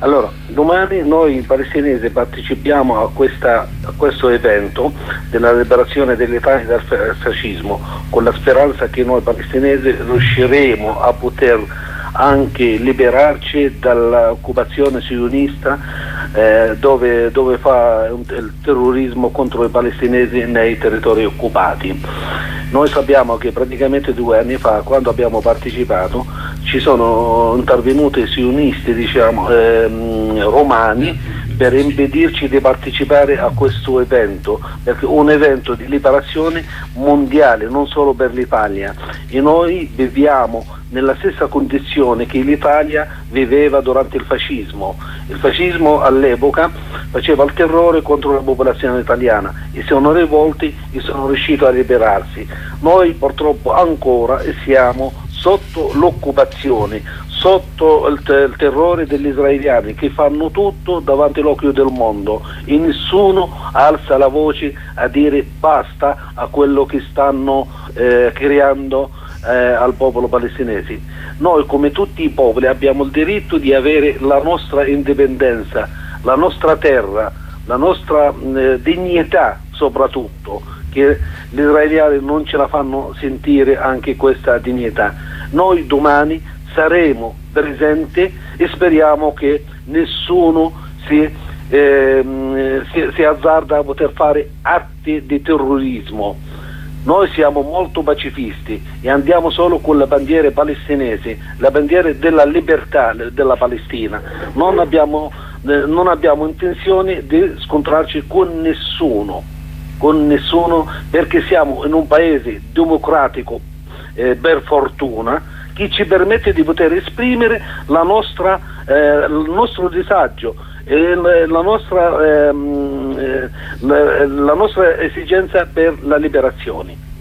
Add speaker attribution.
Speaker 1: Allora, domani noi palestinesi partecipiamo a questo evento della liberazione dell'Italia dal fascismo, con la speranza che noi palestinesi riusciremo a poter anche liberarci dall'occupazione sionista dove fa il terrorismo contro i palestinesi nei territori occupati. Noi sappiamo che praticamente 2 anni fa, quando abbiamo partecipato, ci sono intervenuti sionisti, romani, per impedirci di partecipare a questo evento, perché è un evento di liberazione mondiale, non solo per l'Italia, e noi viviamo nella stessa condizione che l'Italia viveva durante il fascismo. Il fascismo all'epoca faceva il terrore contro la popolazione italiana e sono rivolti e sono riusciti a liberarsi. Noi purtroppo ancora siamo sotto l'occupazione, sotto il terrore degli israeliani che fanno tutto davanti all'occhio del mondo e nessuno alza la voce a dire basta a quello che stanno creando al popolo palestinese. Noi, come tutti i popoli, abbiamo il diritto di avere la nostra indipendenza, la nostra terra, la nostra dignità, soprattutto, che gli israeliani non ce la fanno sentire anche questa dignità. Noi domani saremo presenti e speriamo che nessuno si azzarda a poter fare atti di terrorismo. Noi siamo molto pacifisti e andiamo solo con la bandiera palestinese, la bandiera della libertà della Palestina. Non abbiamo intenzione di scontrarci con nessuno, perché siamo in un paese democratico, per fortuna, che ci permette di poter esprimere il nostro disagio, la nostra esigenza per la liberazione.